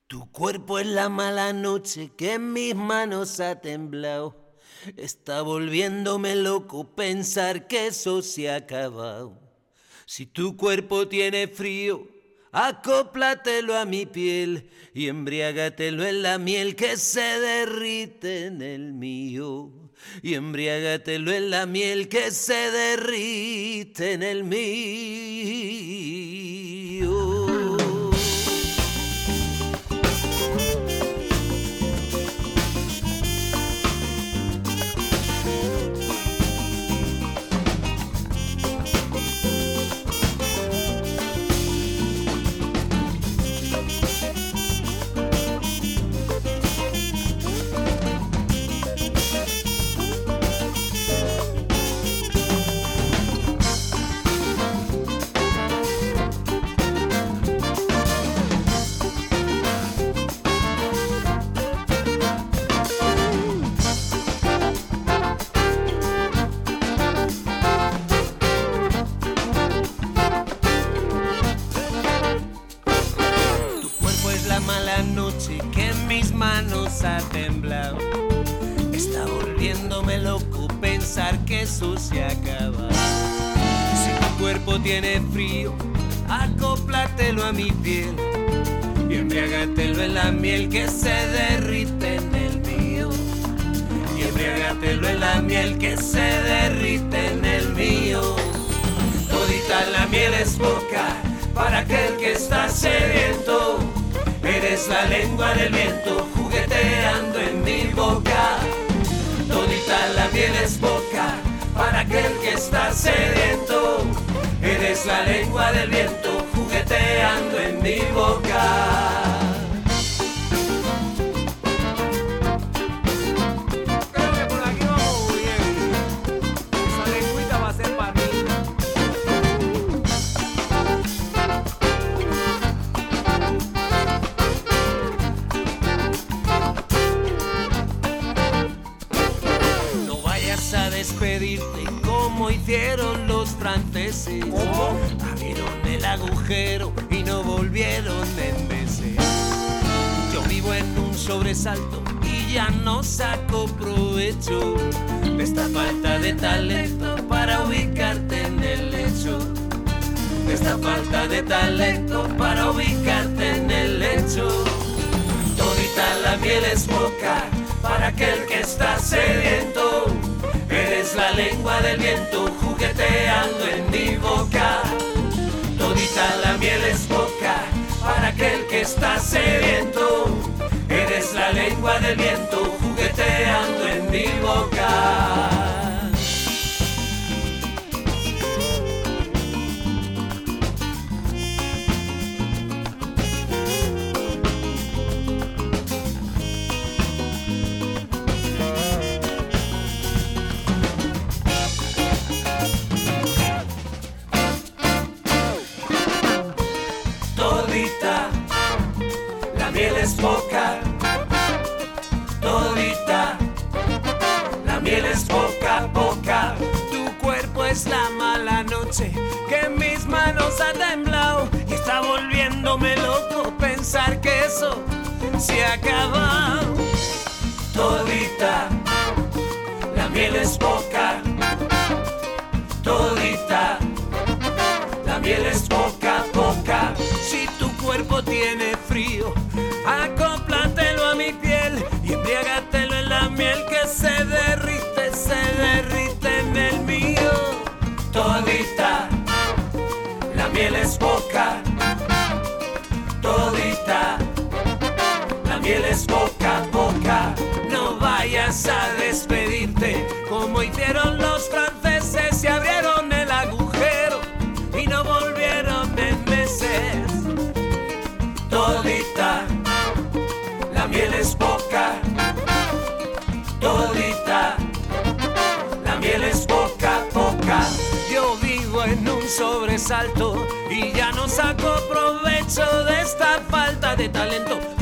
Tu cuerpo es la mala noche que en mis manos ha temblado. Está volviéndome loco pensar que eso se ha acabado. Si tu cuerpo tiene frío, acóplatelo a mi piel y embriágatelo en la miel que se derrite en el mío. Y embriágatelo en la miel que se derrite en el mío. Mala noche que en mis manos ha temblado. Está volviéndome loco pensar que eso se acaba. Si tu cuerpo tiene frío, acóplatelo a mi piel y embriágatelo en la miel que se derrite en el mío. Y embriágatelo en la miel que se derrite en el mío. Todita la miel es boca para aquel que está sediento. Eres la lengua del viento jugueteando en mi boca. Todita la miel es boca para aquel que está sediento. Eres la lengua del viento jugueteando en mi boca. A despedirte como hicieron los franceses. Abrieron el agujero y no volvieron en meses. Yo vivo en un sobresalto y ya no saco provecho de esta falta de talento para ubicarte en el lecho. De esta falta de talento para ubicarte en el lecho. Todita la miel es boca para aquel que está sediento. Eres la lengua del viento jugueteando en mi boca. Todita la miel es boca para aquel que está sediento. Eres la lengua del viento jugueteando en mi boca. Todita la miel es boca. Todita la miel es boca, boca. Tu cuerpo es la mala noche que en mis manos ha temblado. Y está volviéndome loco pensar que eso se ha acabado. Todita la miel es boca. Todita la miel es boca, boca. Si tu cuerpo tiene frío, acóplatelo a mi piel y embriágatelo en la miel que se derrite en el mío. Todita la miel es boca. Todita la miel es boca, boca. No vayas a despedirte como hicieron los franceses. Se abrieron el agujero y no volvieron en meses. Todita la miel es boca. Todita la miel es boca, boca. Yo vivo en un sobresalto y ya no saco provecho de esta falta de talento